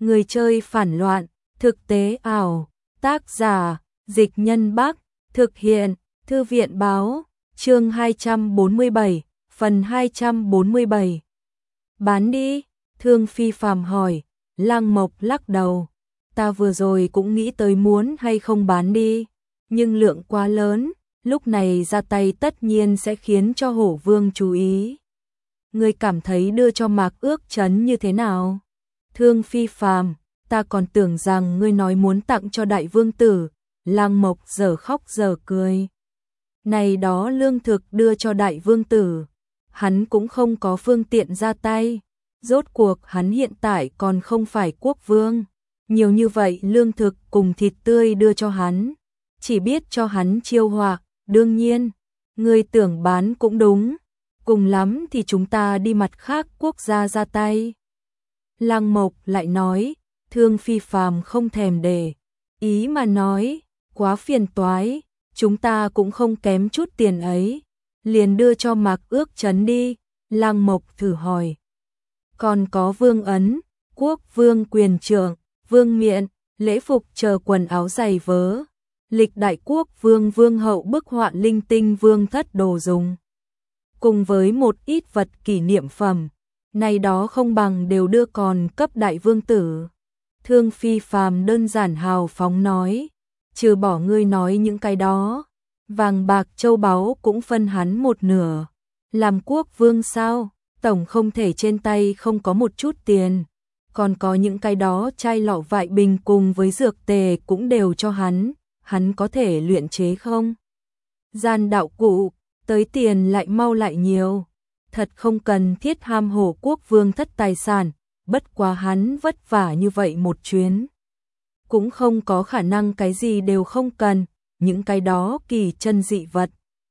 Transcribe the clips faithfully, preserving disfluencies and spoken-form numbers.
Người chơi phản loạn, thực tế ảo, tác giả, Dịch Nhân Bắc, thực hiện, Thư viện báo, chương hai trăm bốn mươi bảy, phần hai trăm bốn mươi bảy. Bán đi, Thương Phi Phàm hỏi, Lăng Mộc lắc đầu, ta vừa rồi cũng nghĩ tới muốn hay không bán đi, nhưng lượng quá lớn, lúc này ra tay tất nhiên sẽ khiến cho Hổ Vương chú ý. Ngươi cảm thấy đưa cho Mạc Ước Chấn như thế nào? Thương Phi Phàm, ta còn tưởng rằng ngươi nói muốn tặng cho đại vương tử. Lăng Mộc giờ khóc giờ cười. Này đó lương thực đưa cho đại vương tử, hắn cũng không có phương tiện ra tay. Rốt cuộc hắn hiện tại còn không phải quốc vương. Nhiều như vậy lương thực cùng thịt tươi đưa cho hắn, chỉ biết cho hắn chiêu hoặc. Đương nhiên, ngươi tưởng bán cũng đúng, cùng lắm thì chúng ta đi mặt khác quốc gia ra tay. Lăng Mộc lại nói, Thương Phi Phàm không thèm để ý mà nói, quá phiền toái, chúng ta cũng không kém chút tiền ấy, liền đưa cho Mạc Ước Chấn đi. Lăng Mộc thử hỏi, còn có vương ấn, quốc vương quyền trượng, vương miện, lễ phục chờ quần áo giày vớ, lịch đại quốc vương vương hậu bức họa linh tinh vương thất đồ dùng, cùng với một ít vật kỷ niệm phẩm, này đó không bằng đều đưa còn cấp đại vương tử. Thương Phi Phàm đơn giản hào phóng nói, trừ bỏ ngươi nói những cái đó, vàng bạc châu báu cũng phân hắn một nửa. Làm quốc vương sao, tổng không thể trên tay không có một chút tiền, còn có những cái đó chai lọ vại bình cùng với dược tề cũng đều cho hắn, hắn có thể luyện chế không? Gian đạo cụ, tới tiền lại mau lại nhiều, thật không cần thiết ham hổ quốc vương thất tài sản, bất quá hắn vất vả như vậy một chuyến. Cũng không có khả năng cái gì đều không cần, những cái đó kỳ chân dị vật.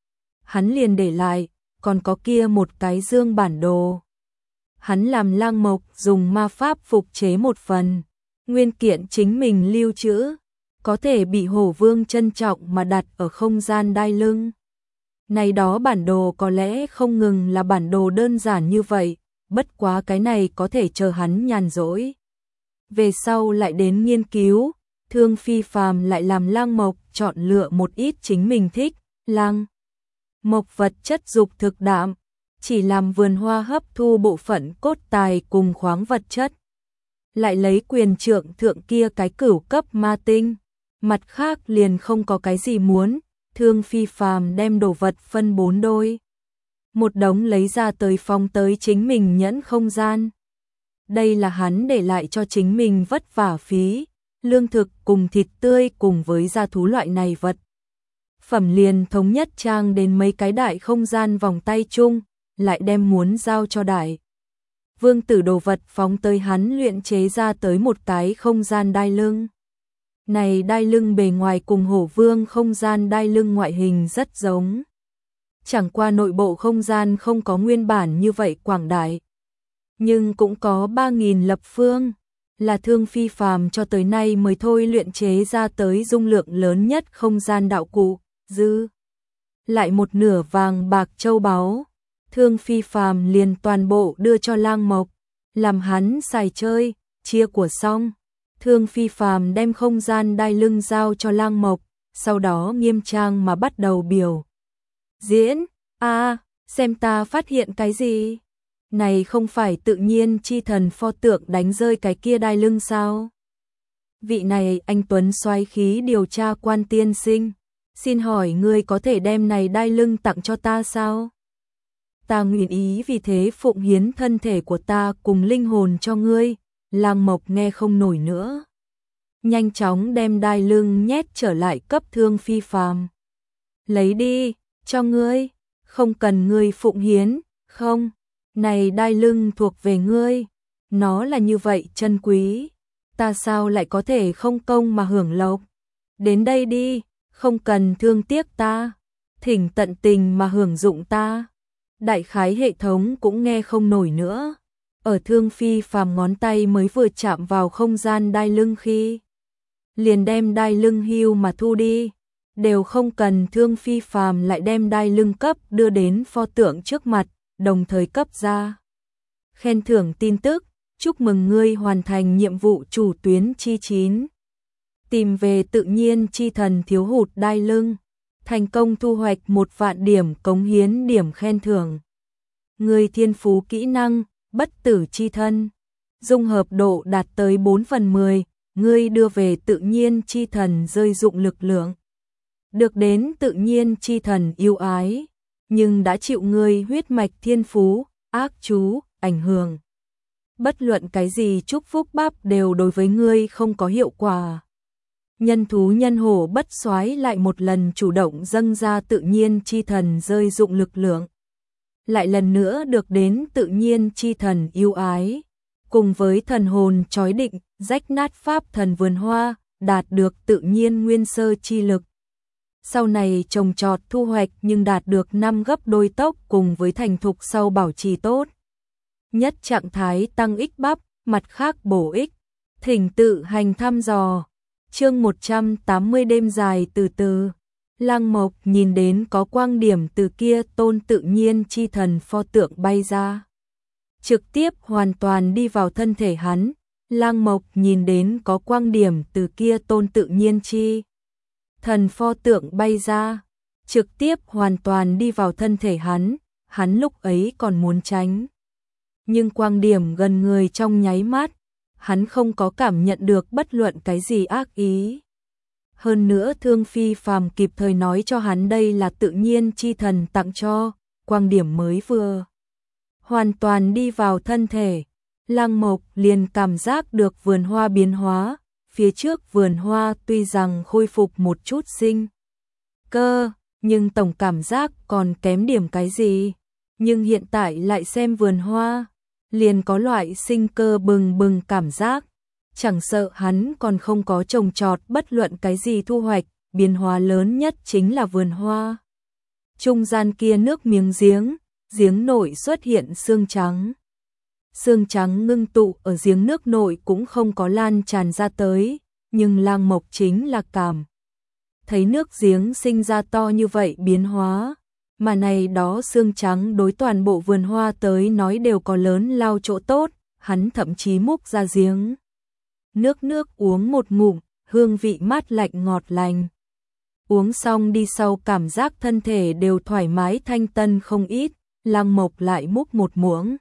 Hắn liền để lại, còn có kia một cái dương bản đồ. Hắn làm Lăng Mộc dùng ma pháp phục chế một phần, nguyên kiện chính mình lưu trữ, có thể bị Hổ Vương trân trọng mà đặt ở không gian đai lưng. Này đó bản đồ có lẽ không ngừng là bản đồ đơn giản như vậy, bất quá cái này có thể chờ hắn nhàn rỗi. Về sau lại đến nghiên cứu, Thương Phi Phàm lại làm Lăng Mộc chọn lựa một ít chính mình thích. Lăng Mộc vật chất dục thực đạm, chỉ làm vườn hoa hấp thu bộ phận cốt tài cùng khoáng vật chất. Lại lấy quyền trượng thượng kia cái cửu cấp ma tinh, mặt khác liền không có cái gì muốn. Thương Phi Phàm đem đồ vật phân bốn đôi, một đống lấy ra tới phong tới chính mình nhẫn không gian. Đây là hắn để lại cho chính mình vất vả phí, lương thực cùng thịt tươi cùng với gia thú loại này vật. Phẩm liền thống nhất trang đến mấy cái đại không gian vòng tay chung, lại đem muốn giao cho đại vương tử đồ vật phóng tới hắn luyện chế ra tới một cái không gian đai lưng. Này đai lưng bề ngoài cùng Hổ Vương không gian đai lưng ngoại hình rất giống. Chẳng qua nội bộ không gian không có nguyên bản như vậy quảng đại, nhưng cũng có ba nghìn lập phương, là Thương Phi Phàm cho tới nay mới thôi luyện chế ra tới dung lượng lớn nhất không gian đạo cụ, dư lại một nửa vàng bạc châu báu. Thương Phi Phàm liền toàn bộ đưa cho Lăng Mộc, làm hắn xài chơi, chia của xong. Thương Phi Phàm đem không gian đai lưng giao cho Lăng Mộc, sau đó nghiêm trang mà bắt đầu biểu diễn. A, à, xem ta phát hiện cái gì? Này không phải tự nhiên chi thần pho tượng đánh rơi cái kia đai lưng sao? Vị này anh tuấn soái khí điều tra quan tiên sinh, xin hỏi ngươi có thể đem này đai lưng tặng cho ta sao? Ta nguyện ý vì thế phụng hiến thân thể của ta cùng linh hồn cho ngươi. Lăng Mộc nghe không nổi nữa, nhanh chóng đem đai lưng nhét trở lại cấp Thương Phi Phàm. Lấy đi, cho ngươi, không cần ngươi phụng hiến, không, này đai lưng thuộc về ngươi, nó là như vậy chân quý, ta sao lại có thể không công mà hưởng lộc. Đến đây đi, không cần thương tiếc ta, thỉnh tận tình mà hưởng dụng ta. Đại khái hệ thống cũng nghe không nổi nữa. Ở Thương Phi Phàm ngón tay mới vừa chạm vào không gian đai lưng khi, liền đem đai lưng hưu mà thu đi, đều không cần Thương Phi Phàm lại đem đai lưng cấp đưa đến pho tượng trước mặt, đồng thời cấp ra khen thưởng tin tức, chúc mừng ngươi hoàn thành nhiệm vụ chủ tuyến chi chín. Tìm về tự nhiên chi thần thiếu hụt đai lưng, thành công thu hoạch một vạn điểm cống hiến điểm khen thưởng. Ngươi thiên phú kỹ năng, bất tử chi thân, dung hợp độ đạt tới bốn phần mười, ngươi đưa về tự nhiên chi thần rơi dụng lực lượng. Được đến tự nhiên chi thần yêu ái, nhưng đã chịu ngươi huyết mạch thiên phú, ác chú, ảnh hưởng. Bất luận cái gì chúc phúc bắp đều đối với ngươi không có hiệu quả. Nhân thú nhân hổ bất soái lại một lần chủ động dâng ra tự nhiên chi thần rơi dụng lực lượng. Lại lần nữa được đến tự nhiên chi thần yêu ái, cùng với thần hồn chói định, rách nát pháp thần vườn hoa, đạt được tự nhiên nguyên sơ chi lực. Sau này trồng trọt thu hoạch nhưng đạt được năm gấp đôi tốc cùng với thành thục sau bảo trì tốt. Nhất trạng thái tăng ích bắp, mặt khác bổ ích. Thỉnh tự hành thăm dò. Chương một trăm tám mươi đêm dài từ từ. Lăng Mộc nhìn đến có quang điểm từ kia tôn tự nhiên chi thần pho tượng bay ra. Trực tiếp hoàn toàn đi vào thân thể hắn. Lăng Mộc nhìn đến có quang điểm từ kia tôn tự nhiên chi thần pho tượng bay ra. Trực tiếp hoàn toàn đi vào thân thể hắn. Hắn lúc ấy còn muốn tránh. Nhưng quang điểm gần người trong nháy mắt. Hắn không có cảm nhận được bất luận cái gì ác ý. Hơn nữa Thương Phi Phàm kịp thời nói cho hắn đây là tự nhiên chi thần tặng cho, quang điểm mới vừa hoàn toàn đi vào thân thể. Lăng Mộc liền cảm giác được vườn hoa biến hóa, phía trước vườn hoa tuy rằng khôi phục một chút sinh cơ, nhưng tổng cảm giác còn kém điểm cái gì. Nhưng hiện tại lại xem vườn hoa, liền có loại sinh cơ bừng bừng cảm giác. Chẳng sợ hắn còn không có trồng trọt bất luận cái gì thu hoạch, biến hóa lớn nhất chính là vườn hoa. Trung gian kia nước miếng giếng, giếng nội xuất hiện xương trắng. Xương trắng ngưng tụ ở giếng nước nội cũng không có lan tràn ra tới, nhưng Lăng Mộc chính là cảm thấy nước giếng sinh ra to như vậy biến hóa, mà này đó xương trắng đối toàn bộ vườn hoa tới nói đều có lớn lao chỗ tốt, hắn thậm chí múc ra giếng nước nước uống một ngụm, hương vị mát lạnh ngọt lành. Uống xong đi sau cảm giác thân thể đều thoải mái thanh tân không ít. Lăng Mộc lại múc một muỗng,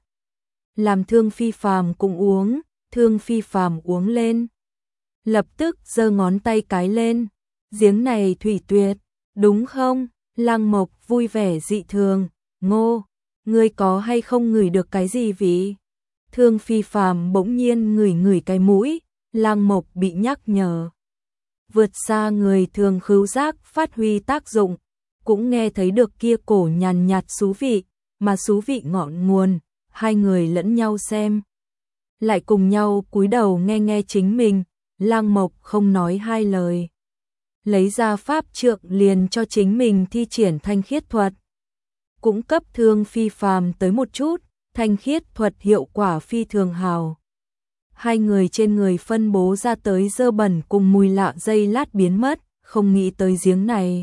làm Thương Phi Phàm cùng uống. Thương Phi Phàm uống lên, lập tức giơ ngón tay cái lên, giếng này thủy tuyệt, đúng không? Lăng Mộc vui vẻ dị thường, Ngô, ngươi có hay không ngửi được cái gì vị? Thương Phi Phàm bỗng nhiên ngửi ngửi cái mũi. Lăng Mộc bị nhắc nhở, vượt xa người thường khứu giác phát huy tác dụng, cũng nghe thấy được kia cổ nhàn nhạt xú vị, mà xú vị ngọn nguồn. Hai người lẫn nhau xem, lại cùng nhau cúi đầu nghe nghe chính mình. Lăng Mộc không nói hai lời, lấy ra pháp trượng liền cho chính mình thi triển thanh khiết thuật, cũng cấp Thương Phi Phàm tới một chút. Thanh khiết thuật hiệu quả phi thường hào. Hai người trên người phân bố ra tới dơ bẩn cùng mùi lạ giây lát biến mất, không nghĩ tới giếng này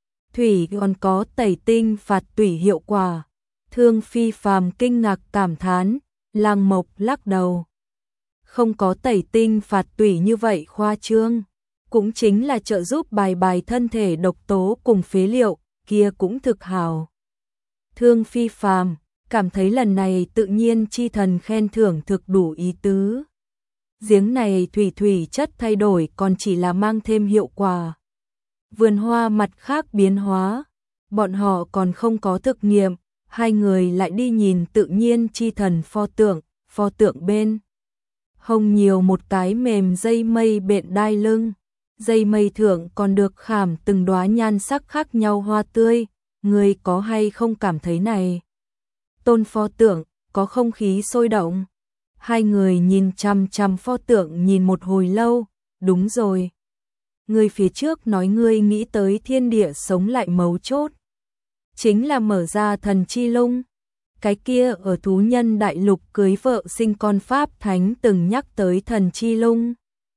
thủy còn có tẩy tinh phạt tủy hiệu quả. Thương Phi Phàm kinh ngạc cảm thán. Lăng Mộc lắc đầu, không có tẩy tinh phạt tủy như vậy khoa trương, cũng chính là trợ giúp bài bài thân thể độc tố cùng phế liệu, kia cũng thực hào. Thương Phi Phàm cảm thấy lần này tự nhiên chi thần khen thưởng thực đủ ý tứ. Giếng này thủy thủy chất thay đổi còn chỉ là mang thêm hiệu quả. Vườn hoa mặt khác biến hóa, bọn họ còn không có thực nghiệm. Hai người lại đi nhìn tự nhiên chi thần pho tượng, pho tượng bên hông nhiều một cái mềm dây mây bện đai lưng. Dây mây thượng còn được khảm từng đóa nhan sắc khác nhau hoa tươi. Người có hay không cảm thấy này? Tôn pho tượng, có không khí sôi động. Hai người nhìn chằm chằm pho tượng nhìn một hồi lâu. Đúng rồi. Người phía trước nói ngươi nghĩ tới thiên địa sống lại mấu chốt. Chính là mở ra thần chi lung. Cái kia ở thú nhân đại lục cưới vợ sinh con Pháp Thánh từng nhắc tới thần chi lung.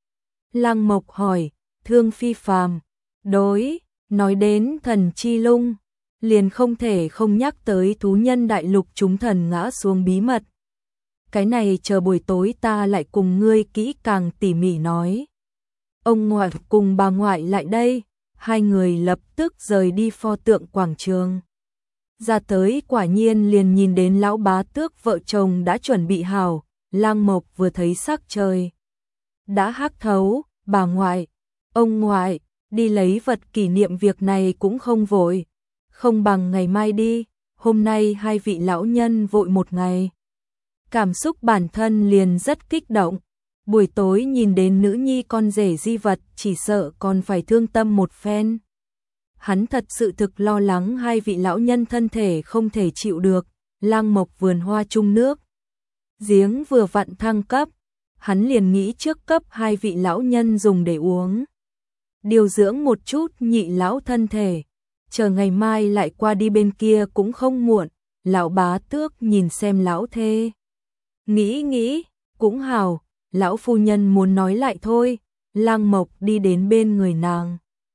Lăng Mộc hỏi, Thương Phi Phàm đối, nói đến thần chi lung, liền không thể không nhắc tới thú nhân đại lục chúng thần ngã xuống bí mật. cái này chờ buổi tối ta lại cùng ngươi kỹ càng tỉ mỉ nói. Ông ngoại cùng bà ngoại lại đây, hai người lập tức rời đi pho tượng quảng trường. Ra tới quả nhiên liền nhìn đến lão bá tước vợ chồng đã chuẩn bị hào, Lang Mộc vừa thấy sắc trời đã hắc thấu, bà ngoại, ông ngoại, đi lấy vật kỷ niệm việc này cũng không vội, không bằng ngày mai đi, hôm nay hai vị lão nhân vội một ngày. Cảm xúc bản thân liền rất kích động, buổi tối nhìn đến nữ nhi con rể di vật chỉ sợ còn phải thương tâm một phen. Hắn thật sự thực lo lắng hai vị lão nhân thân thể không thể chịu được, Lang Mộc vườn hoa chung nước giếng vừa vặn thăng cấp, hắn liền nghĩ trước cấp hai vị lão nhân dùng để uống. Điều dưỡng một chút nhị lão thân thể, chờ ngày mai lại qua đi bên kia cũng không muộn. Lão bá tước nhìn xem lão thê. Nghĩ nghĩ, cũng hào, lão phu nhân muốn nói lại thôi. Lang Mộc đi đến bên người nàng,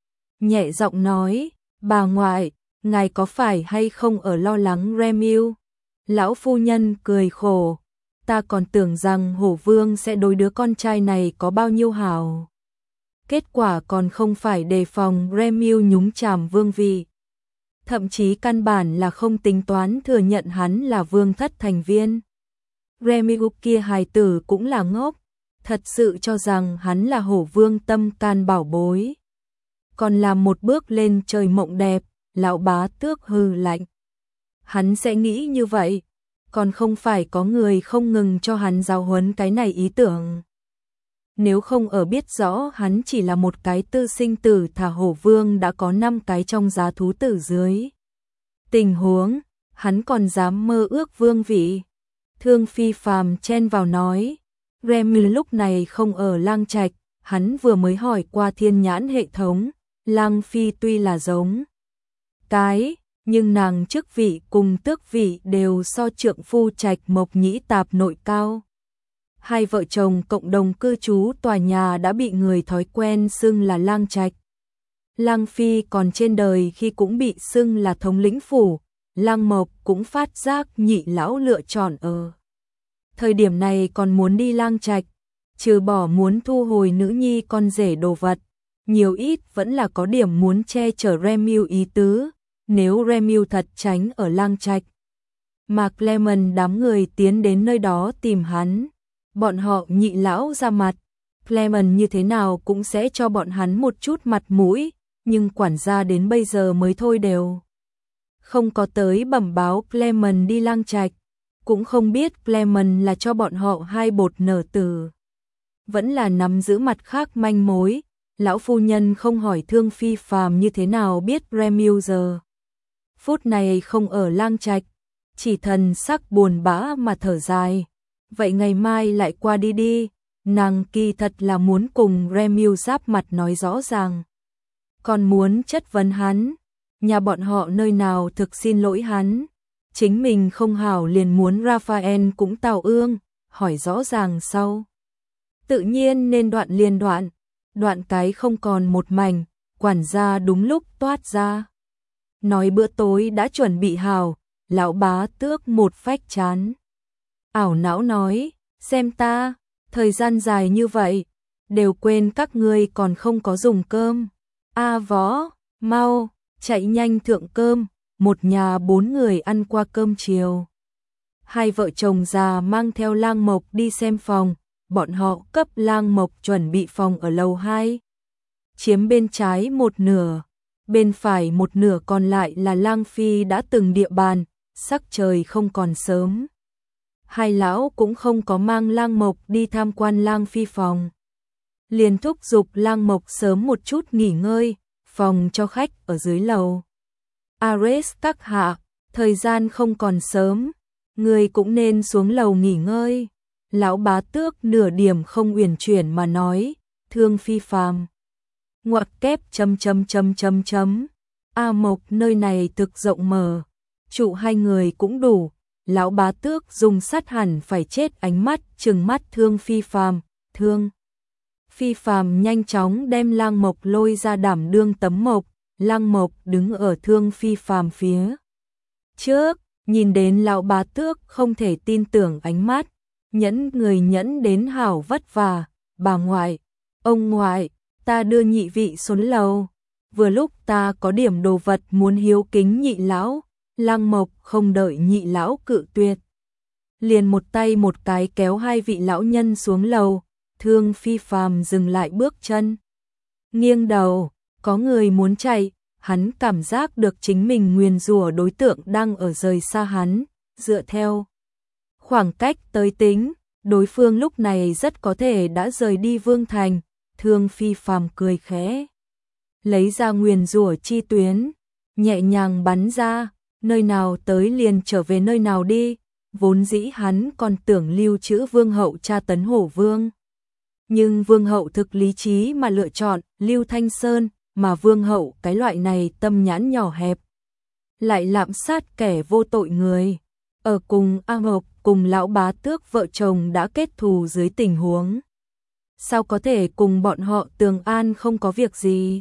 nhẹ giọng nói, bà ngoại, ngài có phải hay không ở lo lắng Remiu? Lão phu nhân cười khổ, ta còn tưởng rằng Hổ Vương sẽ đối đứa con trai này có bao nhiêu hảo. Kết quả còn không phải đề phòng Remiu nhúng chàm vương vị. Thậm chí căn bản là không tính toán thừa nhận hắn là vương thất thành viên. Remiu kia hài tử cũng là ngốc, thật sự cho rằng hắn là Hổ Vương tâm can bảo bối. Còn làm một bước lên trời mộng đẹp, lão bá tước hừ lạnh. Hắn sẽ nghĩ như vậy, còn không phải có người không ngừng cho hắn giáo huấn cái này ý tưởng. Nếu không ở biết rõ hắn chỉ là một cái tư sinh tử thả Hổ Vương đã có năm cái trong giá thú tử dưới. Tình huống, hắn còn dám mơ ước vương vị. Thương Phi Phàm chen vào nói, Remy lúc này không ở Lang Trạch, hắn vừa mới hỏi qua thiên nhãn hệ thống, Lang Phi tuy là giống cái, nhưng nàng chức vị cùng tước vị đều so trượng phu Trạch Mộc Nhĩ Tạp nội cao. Hai vợ chồng cộng đồng cư trú tòa nhà đã bị người thói quen xưng là Lang Trạch. Lang Phi còn trên đời khi cũng bị xưng là thống lĩnh phủ, Lang Mộc cũng phát giác nhị lão lựa chọn ở thời điểm này còn muốn đi Lang Trạch, trừ bỏ muốn thu hồi nữ nhi con rể đồ vật, nhiều ít vẫn là có điểm muốn che chở Remiu ý tứ, nếu Remiu thật tránh ở Lang Trạch. Mà Clement đám người tiến đến nơi đó tìm hắn, bọn họ nhị lão ra mặt, Clement như thế nào cũng sẽ cho bọn hắn một chút mặt mũi, nhưng quản gia đến bây giờ mới thôi đều không có tới bẩm báo Clement đi Lang Trạch, cũng không biết Clement là cho bọn họ hai bột nở tử, vẫn là nắm giữ mặt khác manh mối. Lão phu nhân không hỏi Thương Phi Phàm như thế nào biết Remiu giờ phút này không ở Lang Trạch, chỉ thần sắc buồn bã mà thở dài. Vậy ngày mai lại qua đi đi, nàng kỳ thật là muốn cùng Remiu giáp mặt nói rõ ràng, còn muốn chất vấn hắn, nhà bọn họ nơi nào thực xin lỗi hắn, chính mình không hảo liền muốn Raphael cũng tào ương, hỏi rõ ràng sau. Tự nhiên nên đoạn liền đoạn, đoạn cái không còn một mảnh, quản gia đúng lúc toát ra. Nói bữa tối đã chuẩn bị hào, lão bá tước một phách chán. Ảo não nói, xem ta, thời gian dài như vậy, đều quên các ngươi còn không có dùng cơm. A võ, mau, chạy nhanh thượng cơm, một nhà bốn người ăn qua cơm chiều. Hai vợ chồng già mang theo Lang Mộc đi xem phòng, bọn họ cấp Lang Mộc chuẩn bị phòng ở lầu hai. Chiếm bên trái một nửa, bên phải một nửa còn lại là Lang Phi đã từng địa bàn, sắc trời không còn sớm. Hai lão cũng không có mang Lang Mộc đi tham quan Lang Phi phòng. Liền thúc giục Lang Mộc sớm một chút nghỉ ngơi, phòng cho khách ở dưới lầu. Ares các hạ, thời gian không còn sớm, người cũng nên xuống lầu nghỉ ngơi. Lão bá tước nửa điểm không uyển chuyển mà nói, Thương Phi Phàm. Ngoặc kép chấm chấm chấm chấm chấm. A Mộc nơi này thực rộng mở, trụ hai người cũng đủ. Lão bá tước dùng sắt hẳn phải chết ánh mắt trừng mắt Thương Phi Phàm, Thương Phi Phàm nhanh chóng đem Lang Mộc lôi ra đảm đương tấm mộc, Lang Mộc đứng ở Thương Phi Phàm phía trước, nhìn đến lão bá tước không thể tin tưởng ánh mắt, nhẫn người nhẫn đến hảo vất vả, bà ngoại, ông ngoại, ta đưa nhị vị xuống lầu, vừa lúc ta có điểm đồ vật muốn hiếu kính nhị lão. Lăng Mộc không đợi nhị lão cự tuyệt, liền một tay một cái kéo hai vị lão nhân xuống lầu. Thương Phi Phàm dừng lại bước chân, nghiêng đầu, có người muốn chạy, hắn cảm giác được chính mình nguyền rủa đối tượng đang ở rời xa hắn, dựa theo khoảng cách tới tính, đối phương lúc này rất có thể đã rời đi Vương Thành. Thương Phi Phàm cười khẽ, lấy ra nguyền rủa chi tuyến, nhẹ nhàng bắn ra, nơi nào tới liền trở về nơi nào đi. Vốn dĩ hắn còn tưởng lưu trữ Vương hậu tra tấn Hổ Vương, nhưng Vương hậu thực lý trí mà lựa chọn Lưu Thanh Sơn, mà Vương hậu cái loại này tâm nhãn nhỏ hẹp, lại lạm sát kẻ vô tội người. Ở cùng A Mộc cùng lão bá tước vợ chồng đã kết thù dưới tình huống, sao có thể cùng bọn họ tường an không có việc gì.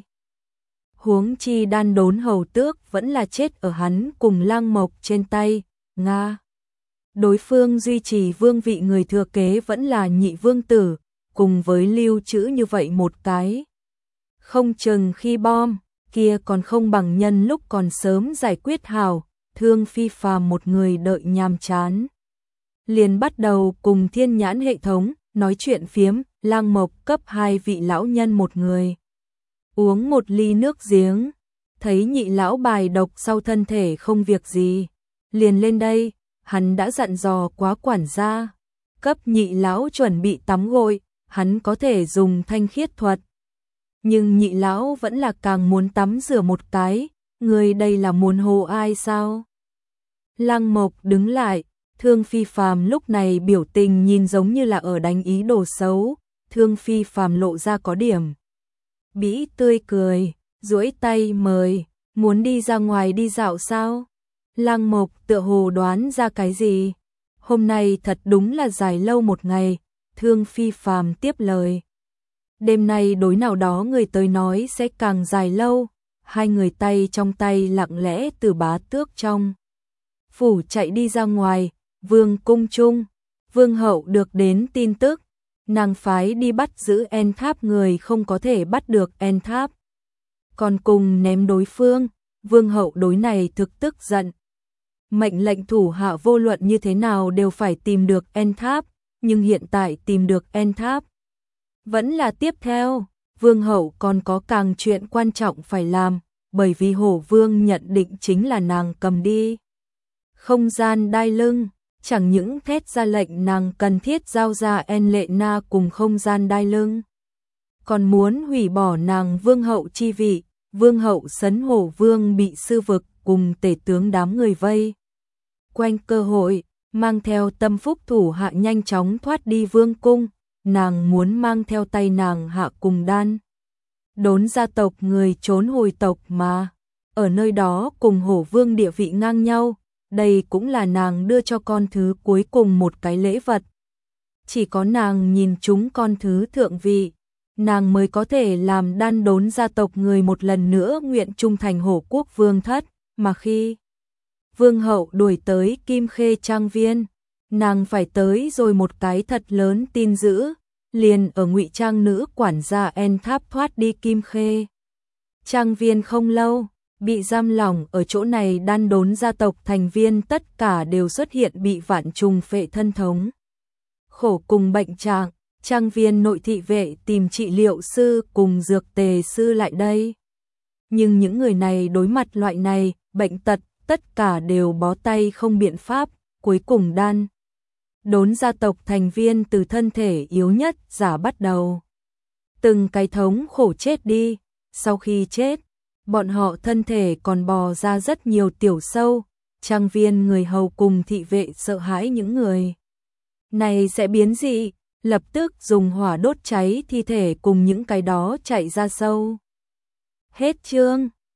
Huống chi đan đốn hầu tước vẫn là chết ở hắn cùng Lăng Mộc trên tay. Nga, đối phương duy trì vương vị người thừa kế vẫn là nhị vương tử, cùng với lưu trữ như vậy một cái, không chừng khi bom kia còn không bằng nhân lúc còn sớm giải quyết hào. Thương Phi Phàm một người đợi nhàm chán, liền bắt đầu cùng Thiên Nhãn hệ thống nói chuyện phiếm. Lăng Mộc cấp hai vị lão nhân một người uống một ly nước giếng, thấy nhị lão bài độc sau thân thể không việc gì, liền lên đây. Hắn đã dặn dò quá quản gia, cấp nhị lão chuẩn bị tắm gội, hắn có thể dùng thanh khiết thuật, nhưng nhị lão vẫn là càng muốn tắm rửa một cái. Người đây là muốn hồ ai sao? Lăng Mộc đứng lại, Thương Phi Phàm lúc này biểu tình nhìn giống như là ở đánh ý đồ xấu. Thương Phi Phàm lộ ra có điểm bĩ tươi cười, duỗi tay mời, muốn đi ra ngoài đi dạo sao? Lăng Mộc tựa hồ đoán ra cái gì, hôm nay thật đúng là dài lâu một ngày. Thương Phi Phàm tiếp lời, đêm nay đối nào đó người tới nói sẽ càng dài lâu. Hai người tay trong tay lặng lẽ từ bá tước trong phủ chạy đi ra ngoài. Vương cung trung, Vương hậu được đến tin tức, nàng phái đi bắt giữ En Tháp người không có thể bắt được En Tháp, còn cùng ném đối phương. Vương hậu đối này thực tức giận, mệnh lệnh thủ hạ vô luận như thế nào đều phải tìm được En Tháp, nhưng hiện tại tìm được En Tháp vẫn là tiếp theo. Vương hậu còn có càng chuyện quan trọng phải làm, bởi vì Hổ Vương nhận định chính là nàng cầm đi không gian đai lưng, chẳng những thét ra lệnh nàng cần thiết giao ra En Lệ Na cùng không gian đai lưng, còn muốn hủy bỏ nàng vương hậu chi vị. Vương hậu sấn Hổ Vương bị sư vực cùng tể tướng đám người vây quanh cơ hội, mang theo tâm phúc thủ hạ nhanh chóng thoát đi vương cung. Nàng muốn mang theo tay nàng hạ cùng đan đốn gia tộc người trốn hồi tộc mà, ở nơi đó cùng Hổ Vương địa vị ngang nhau. Đây cũng là nàng đưa cho con thứ cuối cùng một cái lễ vật. Chỉ có nàng nhìn chúng con thứ thượng vị, nàng mới có thể làm đan đốn gia tộc người một lần nữa nguyện trung thành Hổ Quốc Vương thất. Mà khi Vương hậu đuổi tới Kim Khê Trang Viên, nàng phải tới rồi một cái thật lớn tin dữ, liền ở ngụy trang nữ quản gia En Tháp thoát đi Kim Khê Trang Viên không lâu, bị giam lỏng ở chỗ này đan đốn gia tộc thành viên tất cả đều xuất hiện bị vạn trùng phệ thân thống khổ cùng bệnh trạng. Trang viên nội thị vệ tìm trị liệu sư cùng dược tề sư lại đây, nhưng những người này đối mặt loại này bệnh tật tất cả đều bó tay không biện pháp. Cuối cùng đan đốn gia tộc thành viên từ thân thể yếu nhất giả bắt đầu từng cái thống khổ chết đi. Sau khi chết, bọn họ thân thể còn bò ra rất nhiều tiểu sâu. Trang viên người hầu cùng thị vệ sợ hãi những người này sẽ biến dị, lập tức dùng hỏa đốt cháy thi thể cùng những cái đó chạy ra sâu. Hết chương.